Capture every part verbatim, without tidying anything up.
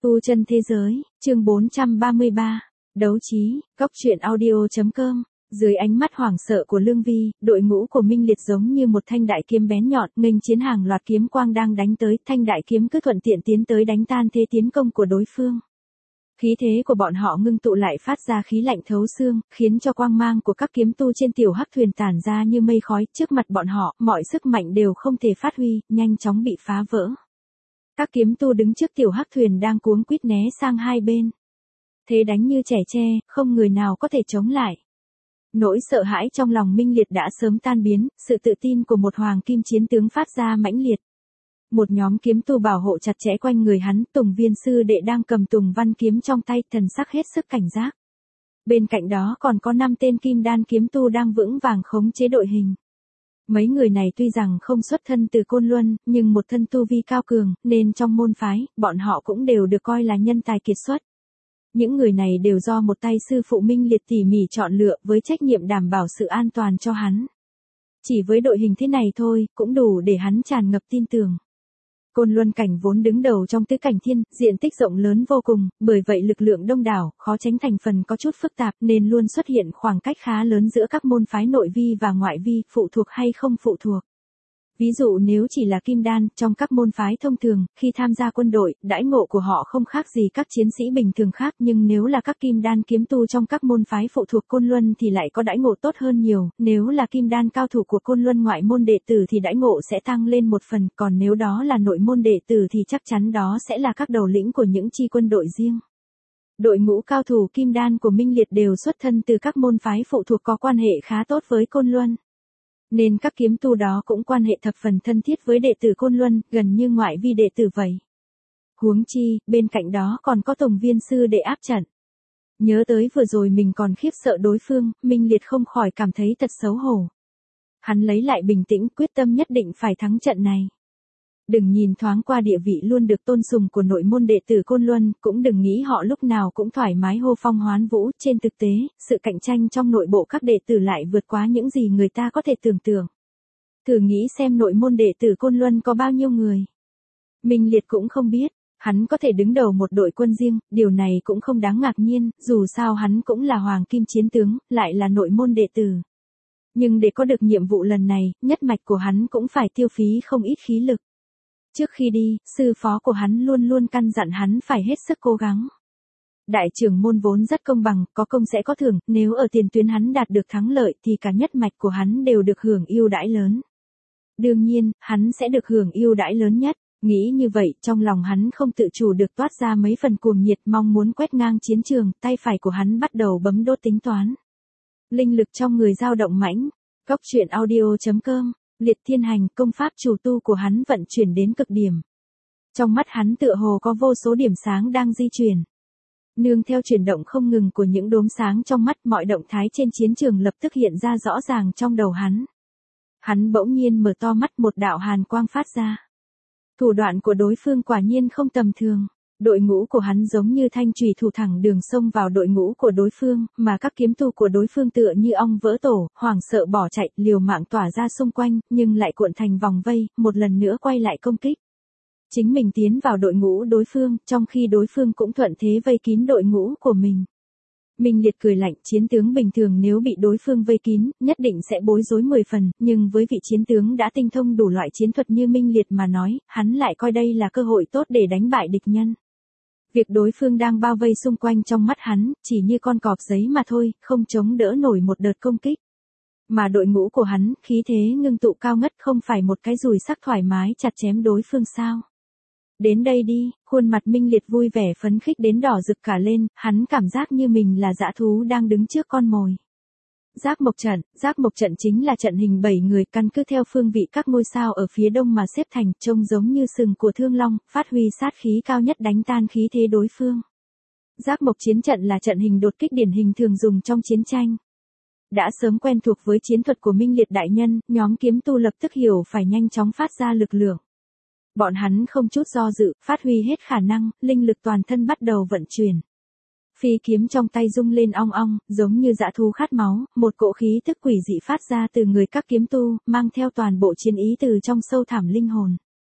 Tu chân thế giới, chương bốn trăm ba mươi ba, đấu trí, góc truyện audio.com. Dưới ánh mắt hoảng sợ của Lương Vi, đội ngũ của Minh Liệt giống như một thanh đại kiếm bén nhọn, nghênh chiến hàng loạt kiếm quang đang đánh tới, thanh đại kiếm cứ thuận tiện tiến tới đánh tan thế tiến công của đối phương. Khí thế của bọn họ ngưng tụ lại phát ra khí lạnh thấu xương, khiến cho quang mang của các kiếm tu trên tiểu hắc thuyền tản ra như mây khói, trước mặt bọn họ, mọi sức mạnh đều không thể phát huy, nhanh chóng bị phá vỡ. Các kiếm tu đứng trước tiểu hắc thuyền đang cuống quýt né sang hai bên. Thế đánh như trẻ tre, không người nào có thể chống lại. Nỗi sợ hãi trong lòng Minh Liệt đã sớm tan biến, sự tự tin của một hoàng kim chiến tướng phát ra mãnh liệt. Một nhóm kiếm tu bảo hộ chặt chẽ quanh người hắn, Tùng Viên sư đệ đang cầm Tùng Văn kiếm trong tay, thần sắc hết sức cảnh giác. Bên cạnh đó còn có năm tên kim đan kiếm tu đang vững vàng khống chế đội hình. Mấy người này tuy rằng không xuất thân từ Côn Luân, nhưng một thân tu vi cao cường, nên trong môn phái, bọn họ cũng đều được coi là nhân tài kiệt xuất. Những người này đều do một tay sư phụ Minh Liệt tỉ mỉ chọn lựa với trách nhiệm đảm bảo sự an toàn cho hắn. Chỉ với đội hình thế này thôi, cũng đủ để hắn tràn ngập tin tưởng. Côn Luân cảnh vốn đứng đầu trong tứ cảnh thiên, diện tích rộng lớn vô cùng, bởi vậy lực lượng đông đảo, khó tránh thành phần có chút phức tạp nên luôn xuất hiện khoảng cách khá lớn giữa các môn phái nội vi và ngoại vi, phụ thuộc hay không phụ thuộc. Ví dụ nếu chỉ là kim đan, trong các môn phái thông thường, khi tham gia quân đội, đãi ngộ của họ không khác gì các chiến sĩ bình thường khác, nhưng nếu là các kim đan kiếm tu trong các môn phái phụ thuộc Côn Luân thì lại có đãi ngộ tốt hơn nhiều, nếu là kim đan cao thủ của Côn Luân ngoại môn đệ tử thì đãi ngộ sẽ tăng lên một phần, còn nếu đó là nội môn đệ tử thì chắc chắn đó sẽ là các đầu lĩnh của những chi quân đội riêng. Đội ngũ cao thủ kim đan của Minh Liệt đều xuất thân từ các môn phái phụ thuộc có quan hệ khá tốt với Côn Luân. Nên các kiếm tu đó cũng quan hệ thập phần thân thiết với đệ tử Côn Luân, gần như ngoại vi đệ tử vậy. Huống chi, bên cạnh đó còn có Tùng Viên sư đệ áp trận. Nhớ tới vừa rồi mình còn khiếp sợ đối phương, Minh Liệt không khỏi cảm thấy thật xấu hổ. Hắn lấy lại bình tĩnh, quyết tâm nhất định phải thắng trận này. Đừng nhìn thoáng qua địa vị luôn được tôn sùng của nội môn đệ tử Côn Luân, cũng đừng nghĩ họ lúc nào cũng thoải mái hô phong hoán vũ, trên thực tế, sự cạnh tranh trong nội bộ các đệ tử lại vượt quá những gì người ta có thể tưởng tượng. Thử nghĩ xem nội môn đệ tử Côn Luân có bao nhiêu người. Minh Liệt cũng không biết, hắn có thể đứng đầu một đội quân riêng, điều này cũng không đáng ngạc nhiên, dù sao hắn cũng là hoàng kim chiến tướng, lại là nội môn đệ tử. Nhưng để có được nhiệm vụ lần này, nhất mạch của hắn cũng phải tiêu phí không ít khí lực. Trước khi đi, sư phó của hắn luôn luôn căn dặn hắn phải hết sức cố gắng. Đại trưởng môn vốn rất công bằng, có công sẽ có thưởng, nếu ở tiền tuyến hắn đạt được thắng lợi thì cả nhất mạch của hắn đều được hưởng ưu đãi lớn. Đương nhiên, hắn sẽ được hưởng ưu đãi lớn nhất. Nghĩ như vậy, trong lòng hắn không tự chủ được toát ra mấy phần cuồng nhiệt, mong muốn quét ngang chiến trường, tay phải của hắn bắt đầu bấm đốt tính toán. Linh lực trong người dao động mãnh. Góc truyện audio.com. Liệt thiên hành, công pháp chủ tu của hắn vận chuyển đến cực điểm. Trong mắt hắn tựa hồ có vô số điểm sáng đang di chuyển. Nương theo chuyển động không ngừng của những đốm sáng trong mắt, mọi động thái trên chiến trường lập tức hiện ra rõ ràng trong đầu hắn. Hắn bỗng nhiên mở to mắt, một đạo hàn quang phát ra. Thủ đoạn của đối phương quả nhiên không tầm thường. Đội ngũ của hắn giống như thanh chùy thủ thẳng đường xông vào đội ngũ của đối phương, mà các kiếm tu của đối phương tựa như ong vỡ tổ, hoảng sợ bỏ chạy, liều mạng tỏa ra xung quanh, nhưng lại cuộn thành vòng vây, một lần nữa quay lại công kích. Chính mình tiến vào đội ngũ đối phương, trong khi đối phương cũng thuận thế vây kín đội ngũ của mình. Minh Liệt cười lạnh, chiến tướng bình thường nếu bị đối phương vây kín, nhất định sẽ bối rối mười phần, nhưng với vị chiến tướng đã tinh thông đủ loại chiến thuật như Minh Liệt mà nói, hắn lại coi đây là cơ hội tốt để đánh bại địch nhân. Việc đối phương đang bao vây xung quanh trong mắt hắn, chỉ như con cọp giấy mà thôi, không chống đỡ nổi một đợt công kích. Mà đội ngũ của hắn, khí thế ngưng tụ cao ngất, không phải một cái dùi sắc thoải mái chặt chém đối phương sao. Đến đây đi, khuôn mặt Minh Liệt vui vẻ phấn khích đến đỏ rực cả lên, hắn cảm giác như mình là dã thú đang đứng trước con mồi. Giác mộc trận, giác mộc trận chính là trận hình bảy người căn cứ theo phương vị các ngôi sao ở phía đông mà xếp thành, trông giống như sừng của thương long, phát huy sát khí cao nhất đánh tan khí thế đối phương. Giác mộc chiến trận là trận hình đột kích điển hình thường dùng trong chiến tranh. Đã sớm quen thuộc với chiến thuật của Minh Liệt đại nhân, nhóm kiếm tu lập tức hiểu phải nhanh chóng phát ra lực lượng. Bọn hắn không chút do dự, phát huy hết khả năng, linh lực toàn thân bắt đầu vận chuyển. Phi kiếm trong tay rung lên ong ong, giống như dã thú khát máu, một cỗ khí tức quỷ dị phát ra từ người các kiếm tu, mang theo toàn bộ chiến ý từ trong sâu thẳm linh hồn.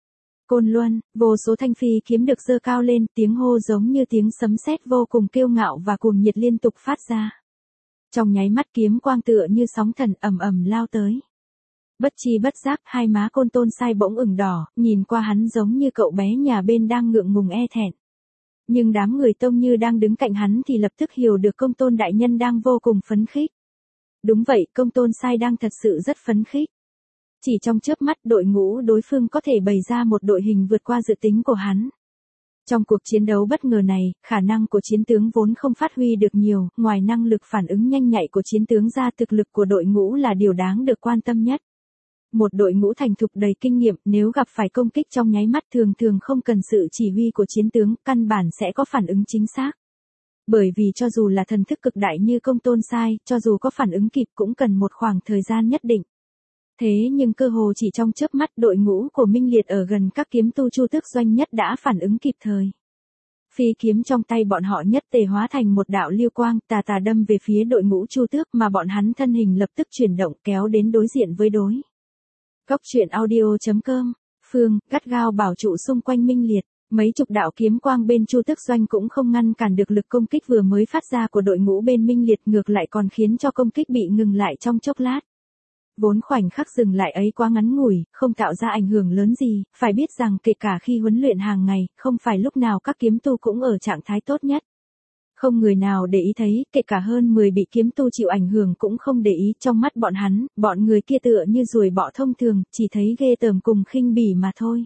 Côn Luân, vô số thanh phi kiếm được giơ cao lên, tiếng hô giống như tiếng sấm sét vô cùng kiêu ngạo và cuồng nhiệt liên tục phát ra. Trong nháy mắt kiếm quang tựa như sóng thần ầm ầm lao tới. Bất chi bất giác, hai má Côn Tôn Sai bỗng ửng đỏ, nhìn qua hắn giống như cậu bé nhà bên đang ngượng ngùng e thẹn. Nhưng đám người Tông Như đang đứng cạnh hắn thì lập tức hiểu được Công Tôn đại nhân đang vô cùng phấn khích. Đúng vậy, Công Tôn Sai đang thật sự rất phấn khích. Chỉ trong chớp mắt đội ngũ đối phương có thể bày ra một đội hình vượt qua dự tính của hắn. Trong cuộc chiến đấu bất ngờ này, khả năng của chiến tướng vốn không phát huy được nhiều, ngoài năng lực phản ứng nhanh nhạy của chiến tướng ra thực lực của đội ngũ là điều đáng được quan tâm nhất. Một đội ngũ thành thục đầy kinh nghiệm nếu gặp phải công kích trong nháy mắt thường thường không cần sự chỉ huy của chiến tướng, căn bản sẽ có phản ứng chính xác. Bởi vì cho dù là thần thức cực đại như Công Tôn Sai, cho dù có phản ứng kịp cũng cần một khoảng thời gian nhất định. Thế nhưng cơ hồ chỉ trong chớp mắt đội ngũ của Minh Liệt ở gần các kiếm tu Chu Tước Doanh nhất đã phản ứng kịp thời. Phi kiếm trong tay bọn họ nhất tề hóa thành một đạo lưu quang tà tà đâm về phía đội ngũ Chu Tước mà bọn hắn thân hình lập tức chuyển động kéo đến đối diện với đối. Góc truyện audio chấm com, Phương, gắt gao bảo trụ xung quanh Minh Liệt, mấy chục đạo kiếm quang bên Chu Tước Doanh cũng không ngăn cản được lực công kích vừa mới phát ra của đội ngũ bên Minh Liệt, ngược lại còn khiến cho công kích bị ngừng lại trong chốc lát. Vốn khoảnh khắc dừng lại ấy quá ngắn ngủi, không tạo ra ảnh hưởng lớn gì, phải biết rằng kể cả khi huấn luyện hàng ngày, không phải lúc nào các kiếm tu cũng ở trạng thái tốt nhất. Không người nào để ý thấy, kể cả hơn mười bị kiếm tu chịu ảnh hưởng cũng không để ý, trong mắt bọn hắn, bọn người kia tựa như ruồi bọ thông thường, chỉ thấy ghê tởm cùng khinh bỉ mà thôi.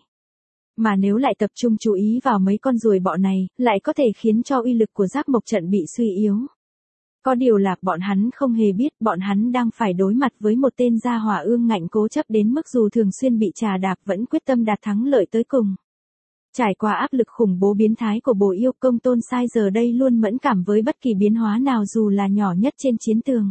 Mà nếu lại tập trung chú ý vào mấy con ruồi bọ này, lại có thể khiến cho uy lực của Giác Mộc trận bị suy yếu. Có điều là bọn hắn không hề biết bọn hắn đang phải đối mặt với một tên gia hỏa ương ngạnh cố chấp đến mức dù thường xuyên bị trà đạp vẫn quyết tâm đạt thắng lợi tới cùng. Trải qua áp lực khủng bố biến thái của Bồ Yêu, Công Tôn Sai giờ đây luôn mẫn cảm với bất kỳ biến hóa nào dù là nhỏ nhất trên chiến tường.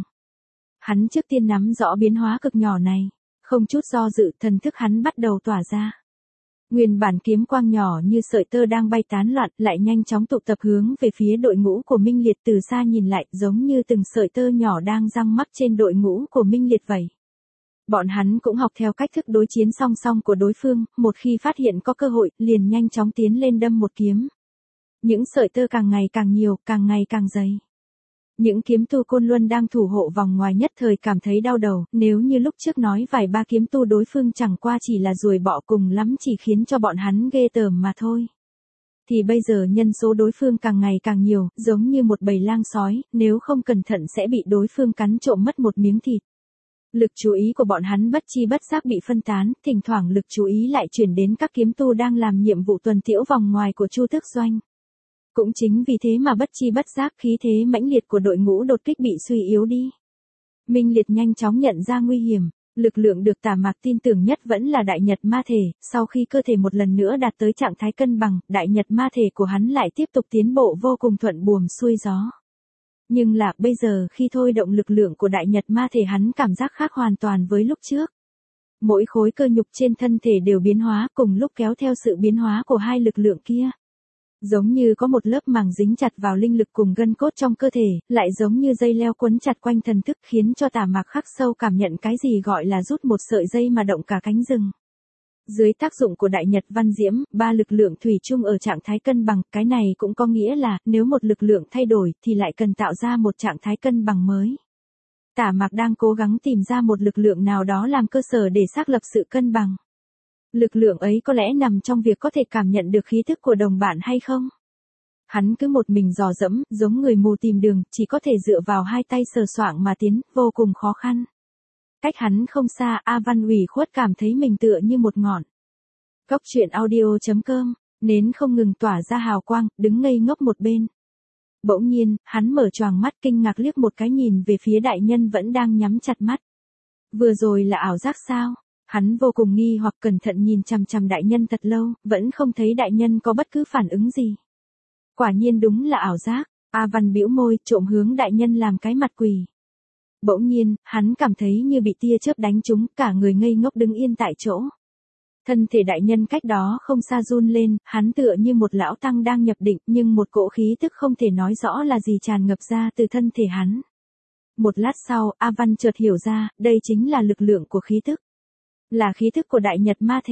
Hắn trước tiên nắm rõ biến hóa cực nhỏ này, không chút do dự thần thức hắn bắt đầu tỏa ra. Nguyên bản kiếm quang nhỏ như sợi tơ đang bay tán loạn lại nhanh chóng tụ tập hướng về phía đội ngũ của Minh Liệt, từ xa nhìn lại giống như từng sợi tơ nhỏ đang giăng mắc trên đội ngũ của Minh Liệt vậy. Bọn hắn cũng học theo cách thức đối chiến song song của đối phương, một khi phát hiện có cơ hội, liền nhanh chóng tiến lên đâm một kiếm. Những sợi tơ càng ngày càng nhiều, càng ngày càng dày. Những kiếm tu Côn Luân đang thủ hộ vòng ngoài nhất thời cảm thấy đau đầu, nếu như lúc trước nói vài ba kiếm tu đối phương chẳng qua chỉ là ruồi bọ cùng lắm chỉ khiến cho bọn hắn ghê tởm mà thôi. Thì bây giờ nhân số đối phương càng ngày càng nhiều, giống như một bầy lang sói, nếu không cẩn thận sẽ bị đối phương cắn trộm mất một miếng thịt. Lực chú ý của bọn hắn bất chi bất giác bị phân tán, thỉnh thoảng lực chú ý lại chuyển đến các kiếm tu đang làm nhiệm vụ tuần tiễu vòng ngoài của Chu Tước Doanh. Cũng chính vì thế mà bất chi bất giác khí thế mãnh liệt của đội ngũ đột kích bị suy yếu đi. Minh Liệt nhanh chóng nhận ra nguy hiểm, lực lượng được Tả Mạc tin tưởng nhất vẫn là Đại Nhật Ma Thể, sau khi cơ thể một lần nữa đạt tới trạng thái cân bằng, Đại Nhật Ma Thể của hắn lại tiếp tục tiến bộ vô cùng thuận buồm xuôi gió. Nhưng là bây giờ khi thôi động lực lượng của Đại Nhật Ma Thể hắn cảm giác khác hoàn toàn với lúc trước. Mỗi khối cơ nhục trên thân thể đều biến hóa cùng lúc kéo theo sự biến hóa của hai lực lượng kia. Giống như có một lớp màng dính chặt vào linh lực cùng gân cốt trong cơ thể, lại giống như dây leo quấn chặt quanh thần thức khiến cho Tả Mạc khắc sâu cảm nhận cái gì gọi là rút một sợi dây mà động cả cánh rừng. Dưới tác dụng của Đại Nhật Văn Diễm, ba lực lượng thủy chung ở trạng thái cân bằng, cái này cũng có nghĩa là nếu một lực lượng thay đổi thì lại cần tạo ra một trạng thái cân bằng mới. Tả Mạc đang cố gắng tìm ra một lực lượng nào đó làm cơ sở để xác lập sự cân bằng. Lực lượng ấy có lẽ nằm trong việc có thể cảm nhận được khí thức của đồng bạn hay không? Hắn cứ một mình dò dẫm, giống người mù tìm đường, chỉ có thể dựa vào hai tay sờ soạng mà tiến, vô cùng khó khăn. Cách hắn không xa, A Văn ủy khuất cảm thấy mình tựa như một ngọn. Góc truyện audio chấm com, nến không ngừng tỏa ra hào quang, đứng ngây ngốc một bên. Bỗng nhiên, hắn mở choàng mắt kinh ngạc liếc một cái nhìn về phía đại nhân vẫn đang nhắm chặt mắt. Vừa rồi là ảo giác sao? Hắn vô cùng nghi hoặc cẩn thận nhìn chằm chằm đại nhân thật lâu, vẫn không thấy đại nhân có bất cứ phản ứng gì. Quả nhiên đúng là ảo giác, A Văn bĩu môi, trộm hướng đại nhân làm cái mặt quỷ. Bỗng nhiên, hắn cảm thấy như bị tia chớp đánh trúng, cả người ngây ngốc đứng yên tại chỗ. Thân thể đại nhân cách đó không xa run lên, hắn tựa như một lão tăng đang nhập định, nhưng một cỗ khí tức không thể nói rõ là gì tràn ngập ra từ thân thể hắn. Một lát sau, A Văn chợt hiểu ra, đây chính là lực lượng của khí tức. Là khí thức của Đại Nhật Ma Thể.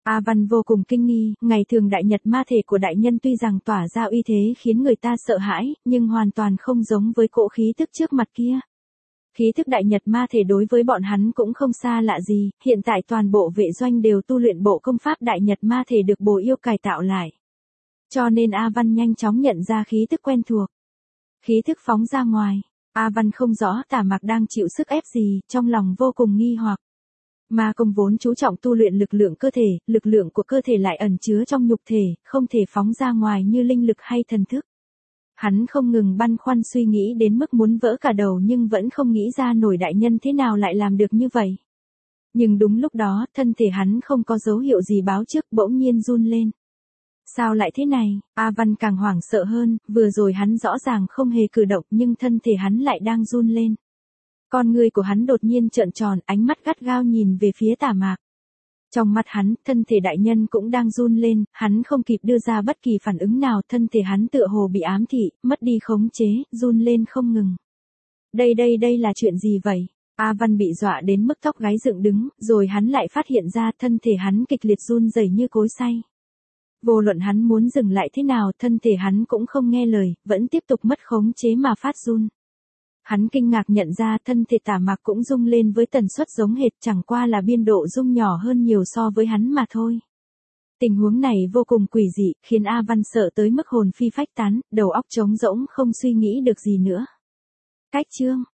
A Văn vô cùng kinh nghi, ngày thường đại nhật ma thể của đại nhân tuy rằng tỏa ra uy thế khiến người ta sợ hãi, nhưng hoàn toàn không giống với cỗ khí tức trước mặt kia. Khí thức đại nhật ma thể đối với bọn hắn cũng không xa lạ gì, hiện tại toàn bộ vệ doanh đều tu luyện bộ công pháp đại nhật ma thể được bổ yêu cải tạo lại. Cho nên A Văn nhanh chóng nhận ra khí thức quen thuộc. Khí thức phóng ra ngoài, A Văn không rõ Tả Mạc đang chịu sức ép gì, trong lòng vô cùng nghi hoặc. Ma công vốn chú trọng tu luyện lực lượng cơ thể, lực lượng của cơ thể lại ẩn chứa trong nhục thể, không thể phóng ra ngoài như linh lực hay thần thức. Hắn không ngừng băn khoăn suy nghĩ đến mức muốn vỡ cả đầu nhưng vẫn không nghĩ ra nổi đại nhân thế nào lại làm được như vậy. Nhưng đúng lúc đó, thân thể hắn không có dấu hiệu gì báo trước, bỗng nhiên run lên. Sao lại thế này? A Văn càng hoảng sợ hơn, vừa rồi hắn rõ ràng không hề cử động nhưng thân thể hắn lại đang run lên. Con người của hắn đột nhiên trợn tròn, ánh mắt gắt gao nhìn về phía Tả Mạc. Trong mắt hắn, thân thể đại nhân cũng đang run lên, hắn không kịp đưa ra bất kỳ phản ứng nào, thân thể hắn tựa hồ bị ám thị, mất đi khống chế, run lên không ngừng. Đây đây đây là chuyện gì vậy? A Văn bị dọa đến mức tóc gáy dựng đứng, rồi hắn lại phát hiện ra thân thể hắn kịch liệt run rẩy như cối xay. Vô luận hắn muốn dừng lại thế nào, thân thể hắn cũng không nghe lời, vẫn tiếp tục mất khống chế mà phát run. Hắn kinh ngạc nhận ra thân thể Tả Mạc cũng rung lên với tần suất giống hệt, chẳng qua là biên độ rung nhỏ hơn nhiều so với hắn mà thôi. Tình huống này vô cùng quỷ dị, khiến A Văn sợ tới mức hồn phi phách tán, đầu óc trống rỗng không suy nghĩ được gì nữa. Cách chương